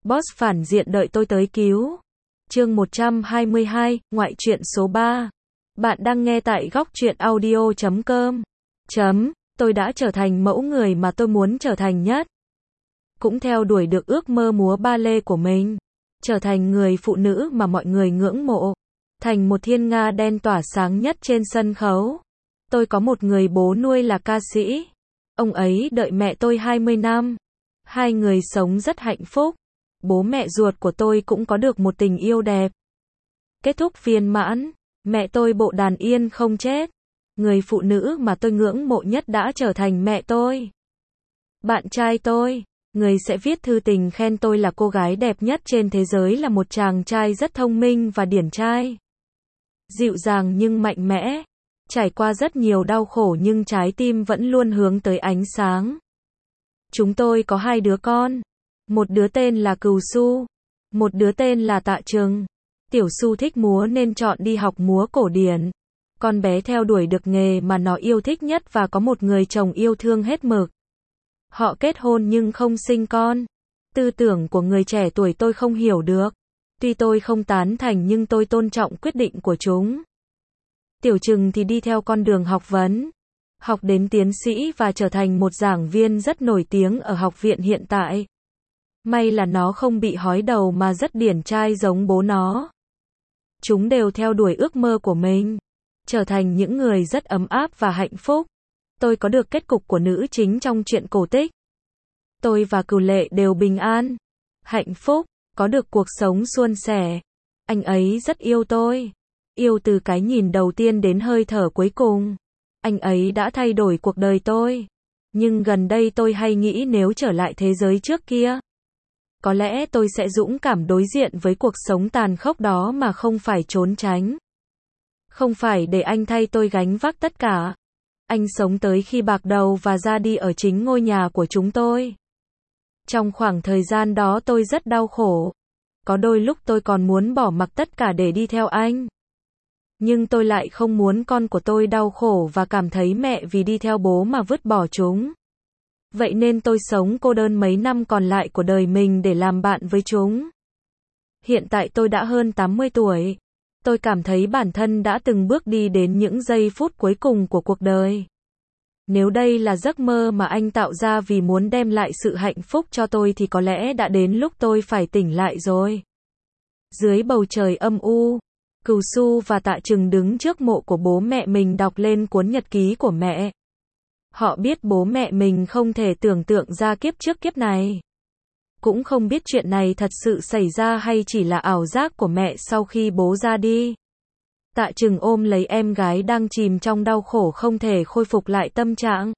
Boss phản diện đợi tôi tới cứu. Chương 122, ngoại truyện số 3. Bạn đang nghe tại góc truyện audio.com. Tôi đã trở thành mẫu người mà tôi muốn trở thành nhất. Cũng theo đuổi được ước mơ múa ba lê của mình. Trở thành người phụ nữ mà mọi người ngưỡng mộ. Thành một thiên nga đen tỏa sáng nhất trên sân khấu. Tôi có một người bố nuôi là ca sĩ. Ông ấy đợi mẹ tôi 20 năm. Hai người sống rất hạnh phúc. Bố mẹ ruột của tôi cũng có được một tình yêu đẹp. Kết thúc viên mãn. Mẹ tôi bộ đàn yên không chết. Người phụ nữ mà tôi ngưỡng mộ nhất đã trở thành mẹ tôi. Bạn trai tôi, người sẽ viết thư tình khen tôi là cô gái đẹp nhất trên thế giới, là một chàng trai rất thông minh và điển trai. Dịu dàng nhưng mạnh mẽ. Trải qua rất nhiều đau khổ nhưng trái tim vẫn luôn hướng tới ánh sáng. Chúng tôi có hai đứa con. Một đứa tên là Cừu Su. Một đứa tên là Tạ Trừng. Tiểu Su thích múa nên chọn đi học múa cổ điển. Con bé theo đuổi được nghề mà nó yêu thích nhất và có một người chồng yêu thương hết mực. Họ kết hôn nhưng không sinh con. Tư tưởng của người trẻ tuổi tôi không hiểu được. Tuy tôi không tán thành nhưng tôi tôn trọng quyết định của chúng. Tiểu Trừng thì đi theo con đường học vấn. Học đến tiến sĩ và trở thành một giảng viên rất nổi tiếng ở học viện hiện tại. May là nó không bị hói đầu mà rất điển trai giống bố nó. Chúng đều theo đuổi ước mơ của mình. Trở thành những người rất ấm áp và hạnh phúc. Tôi có được kết cục của nữ chính trong truyện cổ tích. Tôi và Cừu Lệ đều bình an, hạnh phúc, có được cuộc sống suôn sẻ. Anh ấy rất yêu tôi. Yêu từ cái nhìn đầu tiên đến hơi thở cuối cùng. Anh ấy đã thay đổi cuộc đời tôi. Nhưng gần đây tôi hay nghĩ nếu trở lại thế giới trước kia, có lẽ tôi sẽ dũng cảm đối diện với cuộc sống tàn khốc đó mà không phải trốn tránh. Không phải để anh thay tôi gánh vác tất cả. Anh sống tới khi bạc đầu và ra đi ở chính ngôi nhà của chúng tôi. Trong khoảng thời gian đó tôi rất đau khổ. Có đôi lúc tôi còn muốn bỏ mặc tất cả để đi theo anh. Nhưng tôi lại không muốn con của tôi đau khổ và cảm thấy mẹ vì đi theo bố mà vứt bỏ chúng. Vậy nên tôi sống cô đơn mấy năm còn lại của đời mình để làm bạn với chúng. Hiện tại tôi đã hơn 80 tuổi. Tôi cảm thấy bản thân đã từng bước đi đến những giây phút cuối cùng của cuộc đời. Nếu đây là giấc mơ mà anh tạo ra vì muốn đem lại sự hạnh phúc cho tôi thì có lẽ đã đến lúc tôi phải tỉnh lại rồi. Dưới bầu trời âm u, Cừu Su và Tạ Trừng đứng trước mộ của bố mẹ mình đọc lên cuốn nhật ký của mẹ. Họ biết bố mẹ mình không thể tưởng tượng ra kiếp trước kiếp này. Cũng không biết chuyện này thật sự xảy ra hay chỉ là ảo giác của mẹ sau khi bố ra đi. Tạ Trừng ôm lấy em gái đang chìm trong đau khổ không thể khôi phục lại tâm trạng.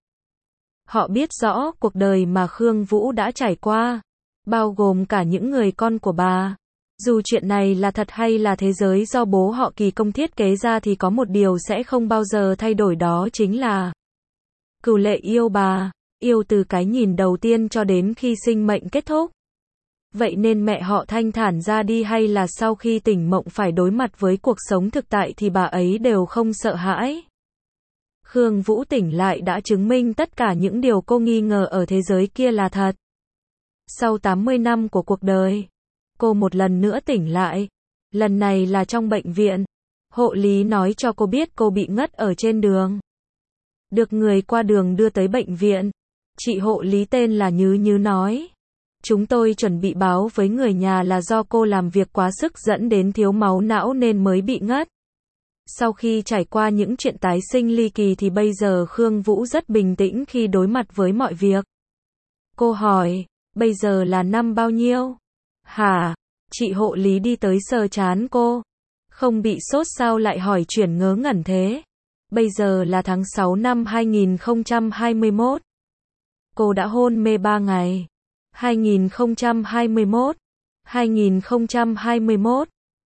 Họ biết rõ cuộc đời mà Khương Vũ đã trải qua, bao gồm cả những người con của bà. Dù chuyện này là thật hay là thế giới do bố họ kỳ công thiết kế ra thì có một điều sẽ không bao giờ thay đổi, đó chính là Cừu Lệ yêu bà, yêu từ cái nhìn đầu tiên cho đến khi sinh mệnh kết thúc. Vậy nên mẹ họ thanh thản ra đi hay là sau khi tỉnh mộng phải đối mặt với cuộc sống thực tại thì bà ấy đều không sợ hãi. Khương Vũ tỉnh lại đã chứng minh tất cả những điều cô nghi ngờ ở thế giới kia là thật. Sau 80 năm của cuộc đời, cô một lần nữa tỉnh lại. Lần này là trong bệnh viện. Hộ lý nói cho cô biết cô bị ngất ở trên đường. Được người qua đường đưa tới bệnh viện. Chị hộ lý tên là Như Như nói: chúng tôi chuẩn bị báo với người nhà là do cô làm việc quá sức dẫn đến thiếu máu não nên mới bị ngất. Sau khi trải qua những chuyện tái sinh ly kỳ thì bây giờ Khương Vũ rất bình tĩnh khi đối mặt với mọi việc. Cô hỏi: bây giờ là năm bao nhiêu? Hả? Chị hộ lý đi tới sờ trán cô. Không bị sốt sao lại hỏi chuyển ngớ ngẩn thế? Bây giờ là tháng 6 năm 2021. Cô đã hôn mê 3 ngày. 2021, 2021,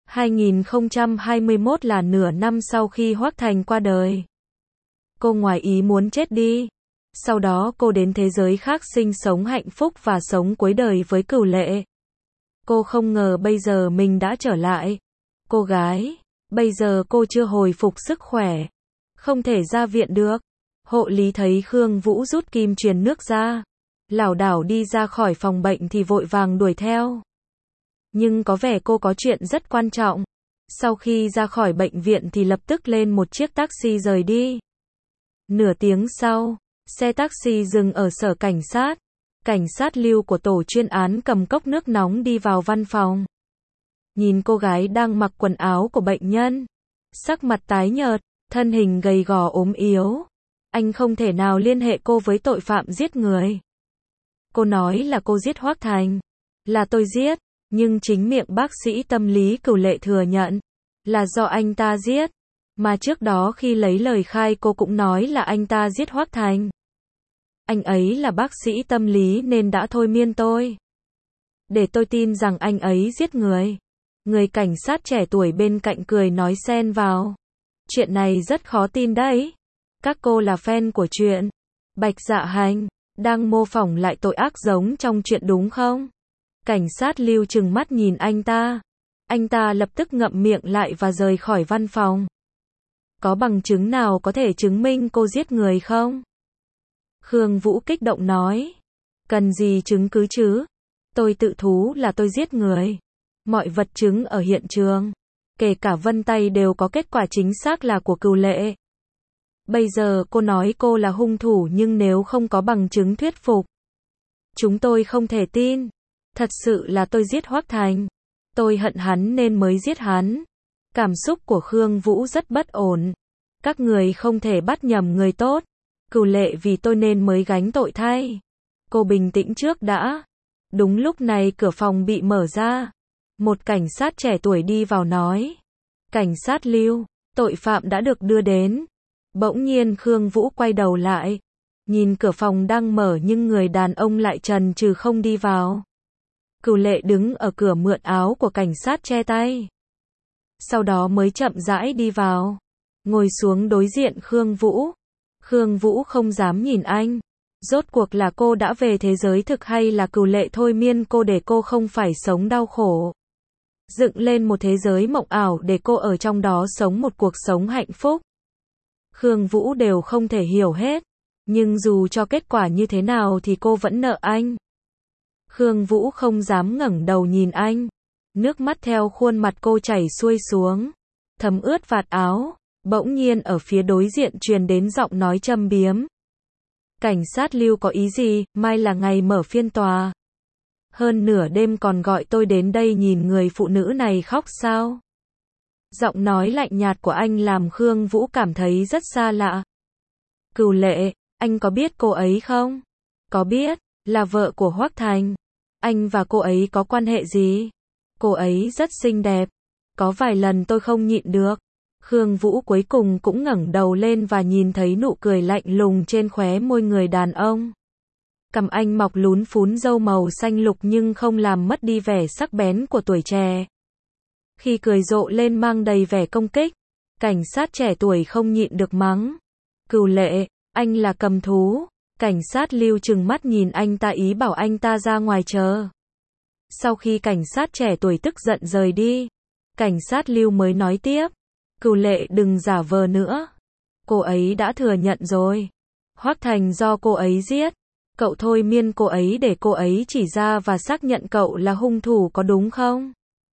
2021 là nửa năm sau khi Hoắc Thành qua đời. Cô ngoài ý muốn chết đi. Sau đó cô đến thế giới khác sinh sống hạnh phúc và sống cuối đời với Cừu Lệ. Cô không ngờ bây giờ mình đã trở lại. Cô gái, bây giờ cô chưa hồi phục sức khỏe. Không thể ra viện được. Hộ lý thấy Khương Vũ rút kim truyền nước ra. Lảo đảo đi ra khỏi phòng bệnh thì vội vàng đuổi theo. Nhưng có vẻ cô có chuyện rất quan trọng. Sau khi ra khỏi bệnh viện thì lập tức lên một chiếc taxi rời đi. Nửa tiếng sau, xe taxi dừng ở sở cảnh sát. Cảnh sát Lưu của tổ chuyên án cầm cốc nước nóng đi vào văn phòng. Nhìn cô gái đang mặc quần áo của bệnh nhân. Sắc mặt tái nhợt, thân hình gầy gò ốm yếu. Anh không thể nào liên hệ cô với tội phạm giết người. Cô nói là cô giết Hoắc Thành. Là tôi giết, nhưng chính miệng bác sĩ tâm lý Cửu Lệ thừa nhận là do anh ta giết. Mà trước đó khi lấy lời khai cô cũng nói là anh ta giết Hoắc Thành. Anh ấy là bác sĩ tâm lý nên đã thôi miên tôi. Để tôi tin rằng anh ấy giết người. Người cảnh sát trẻ tuổi bên cạnh cười nói xen vào. Chuyện này rất khó tin đấy. Các cô là fan của chuyện Bạch Dạ Hành, đang mô phỏng lại tội ác giống trong chuyện đúng không? Cảnh sát Lưu trừng mắt nhìn anh ta. Anh ta lập tức ngậm miệng lại và rời khỏi văn phòng. Có bằng chứng nào có thể chứng minh cô giết người không? Khương Vũ kích động nói. Cần gì chứng cứ chứ? Tôi tự thú là tôi giết người. Mọi vật chứng ở hiện trường, kể cả vân tay đều có kết quả chính xác là của Cửu Lệ. Bây giờ cô nói cô là hung thủ nhưng nếu không có bằng chứng thuyết phục, chúng tôi không thể tin. Thật sự là tôi giết Hoắc Thành. Tôi hận hắn nên mới giết hắn. Cảm xúc của Khương Vũ rất bất ổn. Các người không thể bắt nhầm người tốt. Cửu Lệ vì tôi nên mới gánh tội thay. Cô bình tĩnh trước đã. Đúng lúc này cửa phòng bị mở ra. Một cảnh sát trẻ tuổi đi vào nói. Cảnh sát Lưu, tội phạm đã được đưa đến. Bỗng nhiên Khương Vũ quay đầu lại. Nhìn cửa phòng đang mở nhưng người đàn ông lại chần chừ không đi vào. Cửu Lệ đứng ở cửa mượn áo của cảnh sát che tay. Sau đó mới chậm rãi đi vào. Ngồi xuống đối diện Khương Vũ. Khương Vũ không dám nhìn anh. Rốt cuộc là cô đã về thế giới thực hay là Cửu Lệ thôi miên cô để cô không phải sống đau khổ. Dựng lên một thế giới mộng ảo để cô ở trong đó sống một cuộc sống hạnh phúc. Khương Vũ đều không thể hiểu hết. Nhưng dù cho kết quả như thế nào thì cô vẫn nợ anh. Khương Vũ không dám ngẩng đầu nhìn anh. Nước mắt theo khuôn mặt cô chảy xuôi xuống. Thấm ướt vạt áo. Bỗng nhiên ở phía đối diện truyền đến giọng nói châm biếm. Cảnh sát Lưu có ý gì, mai là ngày mở phiên tòa. Hơn nửa đêm còn gọi tôi đến đây nhìn người phụ nữ này khóc sao? Giọng nói lạnh nhạt của anh làm Khương Vũ cảm thấy rất xa lạ. Cửu Lệ, anh có biết cô ấy không? Có biết, là vợ của Hoắc Thành. Anh và cô ấy có quan hệ gì? Cô ấy rất xinh đẹp. Có vài lần tôi không nhịn được. Khương Vũ cuối cùng cũng ngẩng đầu lên và nhìn thấy nụ cười lạnh lùng trên khóe môi người đàn ông. Cằm anh mọc lún phún râu màu xanh lục nhưng không làm mất đi vẻ sắc bén của tuổi trẻ. Khi cười rộ lên mang đầy vẻ công kích, cảnh sát trẻ tuổi không nhịn được mắng. Cửu Lệ, anh là cầm thú. Cảnh sát Lưu trừng mắt nhìn anh ta ý bảo anh ta ra ngoài chờ. Sau khi cảnh sát trẻ tuổi tức giận rời đi, cảnh sát Lưu mới nói tiếp. Cửu Lệ đừng giả vờ nữa. Cô ấy đã thừa nhận rồi. Hoắc Thành do cô ấy giết. Cậu thôi miên cô ấy để cô ấy chỉ ra và xác nhận cậu là hung thủ có đúng không?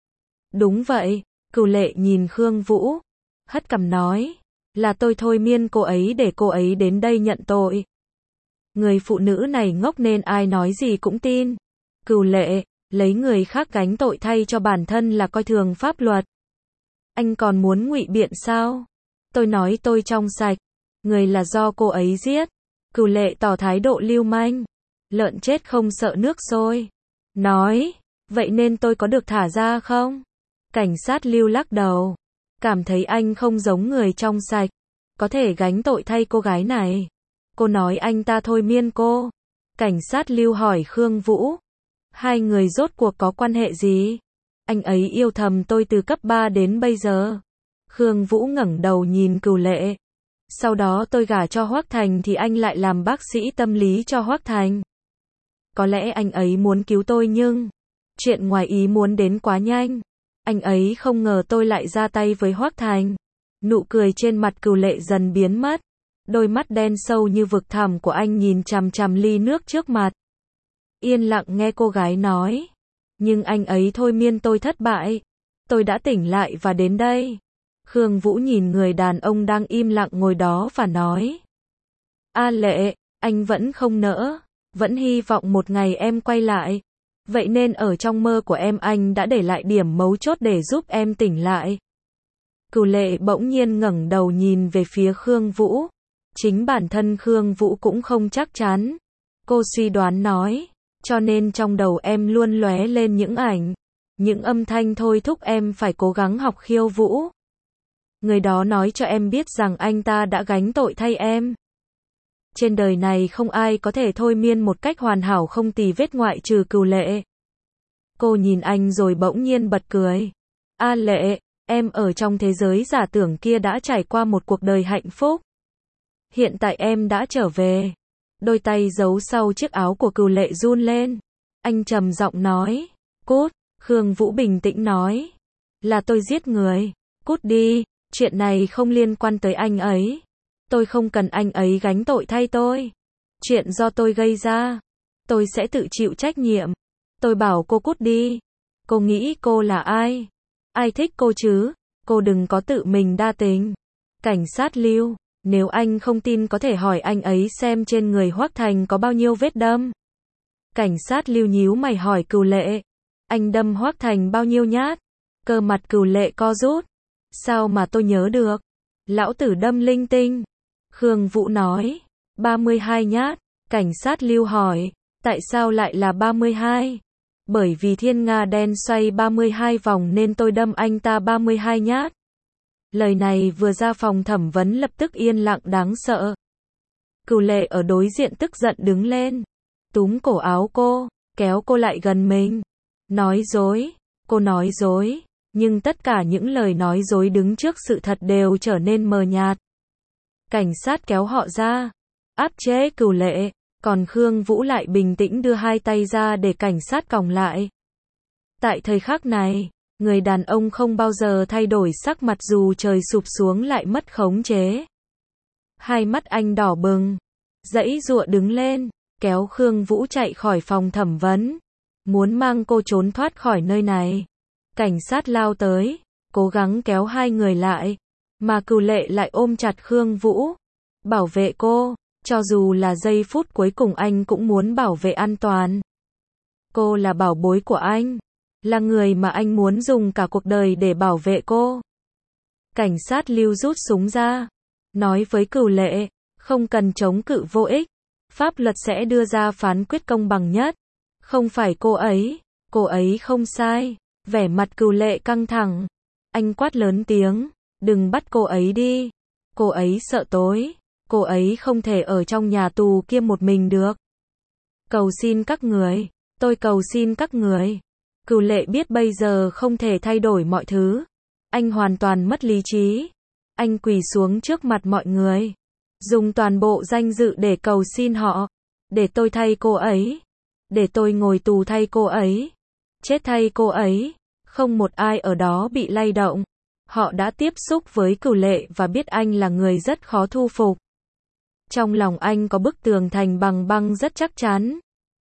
Đúng vậy. Cửu Lệ nhìn Khương Vũ. Hất cằm nói. Là tôi thôi miên cô ấy để cô ấy đến đây nhận tội. Người phụ nữ này ngốc nên ai nói gì cũng tin. Cửu Lệ, lấy người khác gánh tội thay cho bản thân là coi thường pháp luật. Anh còn muốn ngụy biện sao? Tôi nói tôi trong sạch. Người là do cô ấy giết. Cửu Lệ tỏ thái độ lưu manh. Lợn chết không sợ nước sôi. Nói, vậy nên tôi có được thả ra không? Cảnh sát Lưu lắc đầu. Cảm thấy anh không giống người trong sạch. Có thể gánh tội thay cô gái này. Cô nói anh ta thôi miên cô. Cảnh sát Lưu hỏi Khương Vũ. Hai người rốt cuộc có quan hệ gì? Anh ấy yêu thầm tôi từ cấp 3 đến bây giờ. Khương Vũ ngẩng đầu nhìn Cửu Lệ. Sau đó tôi gả cho Hoắc Thành thì anh lại làm bác sĩ tâm lý cho Hoắc Thành. Có lẽ anh ấy muốn cứu tôi nhưng chuyện ngoài ý muốn đến quá nhanh. Anh ấy không ngờ tôi lại ra tay với Hoắc Thành. Nụ cười trên mặt Cửu Lệ dần biến mất. Đôi mắt đen sâu như vực thẳm của anh nhìn chằm chằm ly nước trước mặt. Yên lặng nghe cô gái nói. Nhưng anh ấy thôi miên tôi thất bại. Tôi đã tỉnh lại và đến đây. Khương Vũ nhìn người đàn ông đang im lặng ngồi đó và nói. A Lệ, anh vẫn không nỡ. Vẫn hy vọng một ngày em quay lại. Vậy nên ở trong mơ của em anh đã để lại điểm mấu chốt để giúp em tỉnh lại. Cửu Lệ bỗng nhiên ngẩng đầu nhìn về phía Khương Vũ. Chính bản thân Khương Vũ cũng không chắc chắn. Cô suy đoán nói. Cho nên trong đầu em luôn lóe lên những ảnh. Những âm thanh thôi thúc em phải cố gắng học khiêu vũ. Người đó nói cho em biết rằng anh ta đã gánh tội thay em. Trên đời này không ai có thể thôi miên một cách hoàn hảo không tì vết ngoại trừ Cửu Lệ. Cô nhìn anh rồi bỗng nhiên bật cười. A Lệ, em ở trong thế giới giả tưởng kia đã trải qua một cuộc đời hạnh phúc. Hiện tại em đã trở về. Đôi tay giấu sau chiếc áo của Cửu Lệ run lên. Anh trầm giọng nói. Cút. Khương Vũ bình tĩnh nói. Là tôi giết người. Cút đi. Chuyện này không liên quan tới anh ấy. Tôi không cần anh ấy gánh tội thay tôi. Chuyện do tôi gây ra. Tôi sẽ tự chịu trách nhiệm. Tôi bảo cô cút đi. Cô nghĩ cô là ai? Ai thích cô chứ? Cô đừng có tự mình đa tình. Cảnh sát Lưu, nếu anh không tin có thể hỏi anh ấy xem trên người Hoắc Thành có bao nhiêu vết đâm. Cảnh sát Lưu nhíu mày hỏi Cửu Lệ. Anh đâm Hoắc Thành bao nhiêu nhát? Cơ mặt Cửu Lệ co rút. Sao mà tôi nhớ được? Lão tử đâm linh tinh. Khương Vũ nói. 32 nhát. Cảnh sát Lưu hỏi. Tại sao lại là 32? Bởi vì thiên nga đen xoay 32 vòng nên tôi đâm anh ta 32 nhát. Lời này vừa ra phòng thẩm vấn lập tức yên lặng đáng sợ. Cửu Lệ ở đối diện tức giận đứng lên. Túm cổ áo cô, kéo cô lại gần mình. Nói dối, cô nói dối. Nhưng tất cả những lời nói dối đứng trước sự thật đều trở nên mờ nhạt. Cảnh sát kéo họ ra, áp chế Cửu Lệ. Còn Khương Vũ lại bình tĩnh đưa hai tay ra để cảnh sát còng lại. Tại thời khắc này, người đàn ông không bao giờ thay đổi sắc mặt dù trời sụp xuống lại mất khống chế. Hai mắt anh đỏ bừng, giãy giụa đứng lên, kéo Khương Vũ chạy khỏi phòng thẩm vấn, muốn mang cô trốn thoát khỏi nơi này. Cảnh sát lao tới, cố gắng kéo hai người lại, mà Cửu Lệ lại ôm chặt Khương Vũ, bảo vệ cô. Cho dù là giây phút cuối cùng anh cũng muốn bảo vệ an toàn. Cô là bảo bối của anh. Là người mà anh muốn dùng cả cuộc đời để bảo vệ cô. Cảnh sát Lưu rút súng ra. Nói với Cửu Lệ. Không cần chống cự vô ích. Pháp luật sẽ đưa ra phán quyết công bằng nhất. Không phải cô ấy. Cô ấy không sai. Vẻ mặt Cửu Lệ căng thẳng. Anh quát lớn tiếng. Đừng bắt cô ấy đi. Cô ấy sợ tối. Cô ấy không thể ở trong nhà tù kia một mình được. Cầu xin các người. Tôi cầu xin các người. Cửu Lệ biết bây giờ không thể thay đổi mọi thứ. Anh hoàn toàn mất lý trí. Anh quỳ xuống trước mặt mọi người. Dùng toàn bộ danh dự để cầu xin họ. Để tôi thay cô ấy. Để tôi ngồi tù thay cô ấy. Chết thay cô ấy. Không một ai ở đó bị lay động. Họ đã tiếp xúc với Cửu Lệ và biết anh là người rất khó thu phục. Trong lòng anh có bức tường thành bằng băng rất chắc chắn.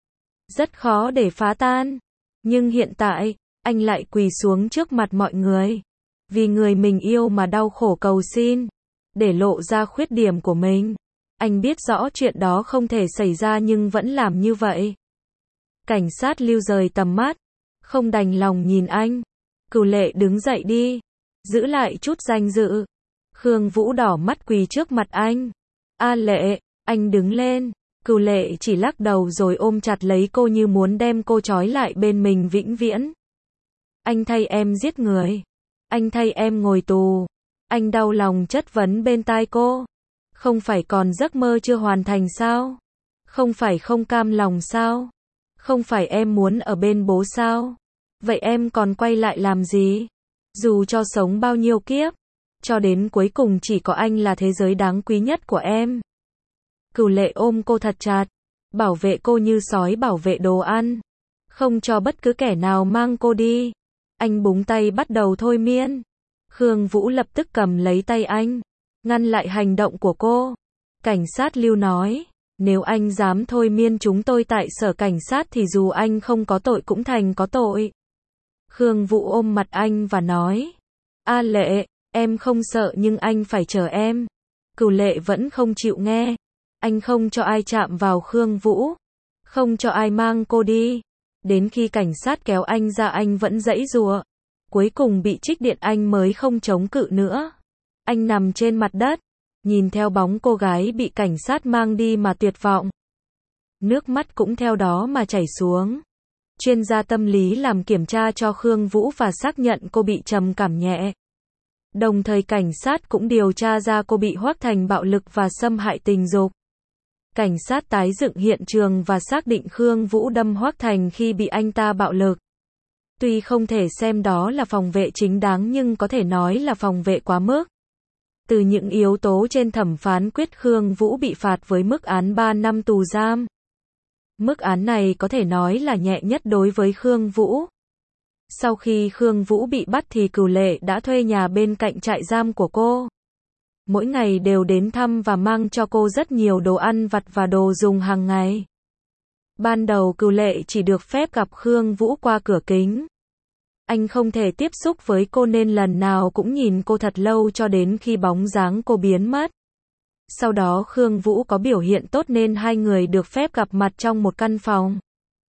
Rất khó để phá tan. Nhưng hiện tại, anh lại quỳ xuống trước mặt mọi người. Vì người mình yêu mà đau khổ cầu xin. Để lộ ra khuyết điểm của mình. Anh biết rõ chuyện đó không thể xảy ra nhưng vẫn làm như vậy. Cảnh sát Lưu rời tầm mắt. Không đành lòng nhìn anh. Cửu Lệ đứng dậy đi. Giữ lại chút danh dự. Khương Vũ đỏ mắt quỳ trước mặt anh. A Lệ, anh đứng lên. Cửu Lệ chỉ lắc đầu rồi ôm chặt lấy cô như muốn đem cô trói lại bên mình vĩnh viễn. Anh thay em giết người. Anh thay em ngồi tù. Anh đau lòng chất vấn bên tai cô. Không phải còn giấc mơ chưa hoàn thành sao? Không phải không cam lòng sao? Không phải em muốn ở bên bố sao? Vậy em còn quay lại làm gì? Dù cho sống bao nhiêu kiếp, cho đến cuối cùng chỉ có anh là thế giới đáng quý nhất của em. Cửu Lệ ôm cô thật chặt, bảo vệ cô như sói bảo vệ đồ ăn, không cho bất cứ kẻ nào mang cô đi. Anh búng tay bắt đầu thôi miên. Khương Vũ lập tức cầm lấy tay anh, ngăn lại hành động của cô. Cảnh sát Lưu nói, Nếu anh dám thôi miên chúng tôi tại sở cảnh sát thì dù anh không có tội cũng thành có tội. Khương Vũ ôm mặt anh và nói. A Lệ, em không sợ nhưng anh phải chờ em. Cửu Lệ vẫn không chịu nghe. Anh không cho ai chạm vào Khương Vũ. Không cho ai mang cô đi. Đến khi cảnh sát kéo anh ra anh vẫn giãy giụa. Cuối cùng bị trích điện anh mới không chống cự nữa. Anh nằm trên mặt đất, nhìn theo bóng cô gái bị cảnh sát mang đi mà tuyệt vọng. Nước mắt cũng theo đó mà chảy xuống. Chuyên gia tâm lý làm kiểm tra cho Khương Vũ và xác nhận cô bị trầm cảm nhẹ. Đồng thời cảnh sát cũng điều tra ra cô bị Hoắc Thành bạo lực và xâm hại tình dục. Cảnh sát tái dựng hiện trường và xác định Khương Vũ đâm Hoắc Thành khi bị anh ta bạo lực. Tuy không thể xem đó là phòng vệ chính đáng nhưng có thể nói là phòng vệ quá mức. Từ những yếu tố trên thẩm phán quyết Khương Vũ bị phạt với mức án 3 năm tù giam. Mức án này có thể nói là nhẹ nhất đối với Khương Vũ. Sau khi Khương Vũ bị bắt thì Cửu Lệ đã thuê nhà bên cạnh trại giam của cô. Mỗi ngày đều đến thăm và mang cho cô rất nhiều đồ ăn vặt và đồ dùng hàng ngày. Ban đầu Cửu Lệ chỉ được phép gặp Khương Vũ qua cửa kính. Anh không thể tiếp xúc với cô nên lần nào cũng nhìn cô thật lâu cho đến khi bóng dáng cô biến mất. Sau đó Khương Vũ có biểu hiện tốt nên hai người được phép gặp mặt trong một căn phòng.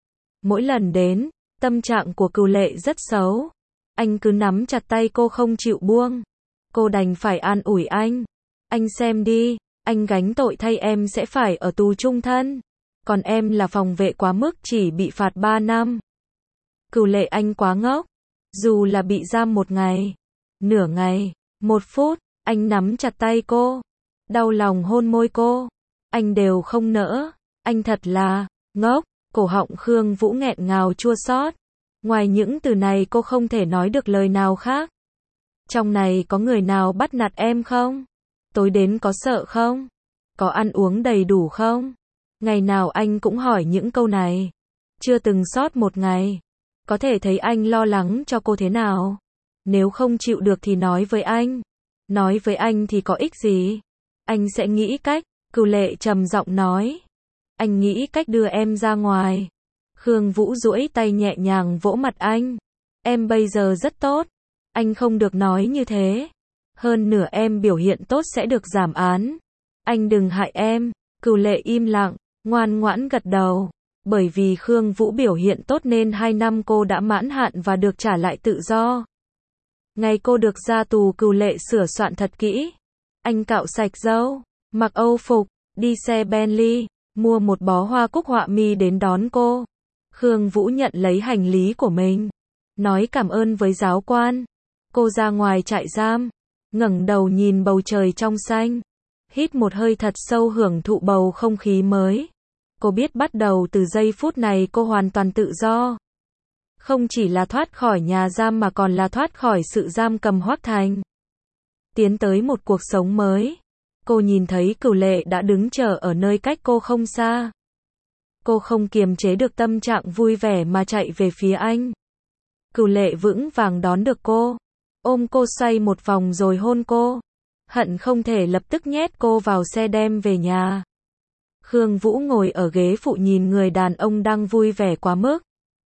Mỗi lần đến, tâm trạng của Cửu Lệ rất xấu. Anh cứ nắm chặt tay cô không chịu buông. Cô đành phải an ủi anh. Anh xem đi, anh gánh tội thay em sẽ phải ở tù chung thân. Còn em là phòng vệ quá mức chỉ bị phạt 3 năm. Cửu Lệ anh quá ngốc. Dù là bị giam 1 ngày, nửa ngày, 1 phút, anh nắm chặt tay cô. Đau lòng hôn môi cô. Anh đều không nỡ. Anh thật là ngốc. Cổ họng Khương Vũ nghẹn ngào chua xót. Ngoài những từ này cô không thể nói được lời nào khác. Trong này có người nào bắt nạt em không? Tối đến có sợ không? Có ăn uống đầy đủ không? Ngày nào anh cũng hỏi những câu này. Chưa từng sót một ngày. Có thể thấy anh lo lắng cho cô thế nào. Nếu không chịu được thì nói với anh. Nói với anh thì có ích gì? Anh sẽ nghĩ cách. Cửu Lệ trầm giọng nói. Anh nghĩ cách đưa em ra ngoài. Khương Vũ duỗi tay nhẹ nhàng vỗ mặt anh. Em bây giờ rất tốt. Anh không được nói như thế. Hơn nửa em biểu hiện tốt sẽ được giảm án. Anh đừng hại em. Cửu Lệ im lặng, ngoan ngoãn gật đầu. Bởi vì Khương Vũ biểu hiện tốt nên 2 năm cô đã mãn hạn và được trả lại tự do. Ngày cô được ra tù Cửu Lệ sửa soạn thật kỹ. Anh cạo sạch râu, mặc Âu phục, đi xe Bentley, mua một bó hoa cúc họa mi đến đón cô. Khương Vũ nhận lấy hành lý của mình, nói cảm ơn với giáo quan. Cô ra ngoài trại giam, ngẩng đầu nhìn bầu trời trong xanh, hít một hơi thật sâu hưởng thụ bầu không khí mới. Cô biết bắt đầu từ giây phút này cô hoàn toàn tự do. Không chỉ là thoát khỏi nhà giam mà còn là thoát khỏi sự giam cầm Hoắc Thành. Tiến tới một cuộc sống mới. Cô nhìn thấy Cửu Lệ đã đứng chờ ở nơi cách cô không xa. Cô không kiềm chế được tâm trạng vui vẻ mà chạy về phía anh. Cửu Lệ vững vàng đón được cô. Ôm cô xoay một vòng rồi hôn cô. Hận không thể lập tức nhét cô vào xe đem về nhà. Khương Vũ ngồi ở ghế phụ nhìn người đàn ông đang vui vẻ quá mức.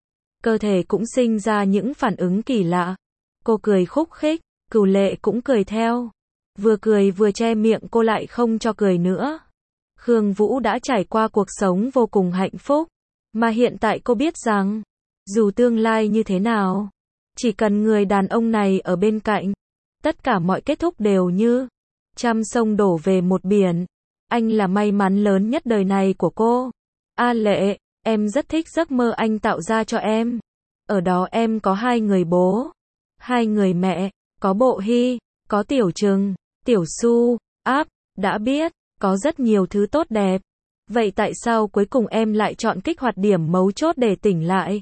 Cơ thể cũng sinh ra những phản ứng kỳ lạ. Cô cười khúc khích, Cửu Lệ cũng cười theo. Vừa cười vừa che miệng cô lại không cho cười nữa. Khương Vũ đã trải qua cuộc sống vô cùng hạnh phúc. Mà hiện tại cô biết rằng, dù tương lai như thế nào, chỉ cần người đàn ông này ở bên cạnh, tất cả mọi kết thúc đều như trăm sông đổ về một biển. Anh là may mắn lớn nhất đời này của cô. A Lệ, em rất thích giấc mơ anh tạo ra cho em. Ở đó em có 2 người bố, 2 người mẹ, có Bộ Hy, có Tiểu Trừng, Tiểu Su, Áp, đã biết, có rất nhiều thứ tốt đẹp. Vậy tại sao cuối cùng em lại chọn kích hoạt điểm mấu chốt để tỉnh lại?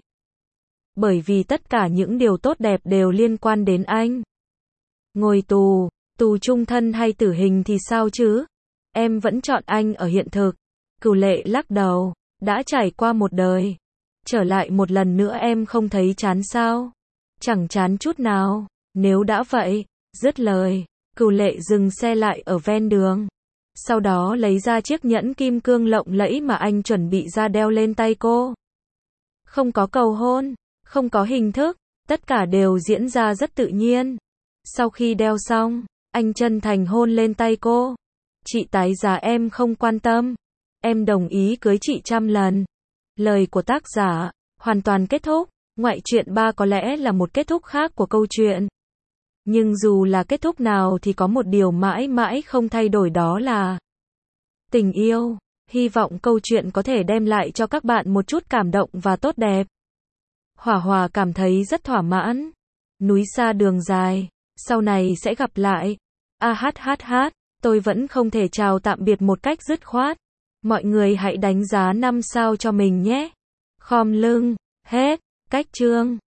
Bởi vì tất cả những điều tốt đẹp đều liên quan đến anh. Ngồi tù, tù chung thân hay tử hình thì sao chứ? Em vẫn chọn anh ở hiện thực. Cửu Lệ lắc đầu, đã trải qua một đời. Trở lại một lần nữa em không thấy chán sao? Chẳng chán chút nào. Nếu đã vậy, dứt lời, Cửu Lệ dừng xe lại ở ven đường. Sau đó lấy ra chiếc nhẫn kim cương lộng lẫy mà anh chuẩn bị ra đeo lên tay cô. Không có cầu hôn, không có hình thức, tất cả đều diễn ra rất tự nhiên. Sau khi đeo xong, anh chân thành hôn lên tay cô. Chị tái giá em không quan tâm. Em đồng ý cưới chị 100 lần. Lời của tác giả, hoàn toàn kết thúc. Ngoại truyện 3 có lẽ là một kết thúc khác của câu chuyện. Nhưng dù là kết thúc nào thì có một điều mãi mãi không thay đổi, đó là tình yêu. Hy vọng câu chuyện có thể đem lại cho các bạn một chút cảm động và tốt đẹp. Hỏa Hòa cảm thấy rất thỏa mãn. Núi xa đường dài, sau này sẽ gặp lại. Tôi vẫn không thể chào tạm biệt một cách dứt khoát. Mọi người hãy đánh giá 5 sao cho mình nhé. Khom lưng, hết, cách chương.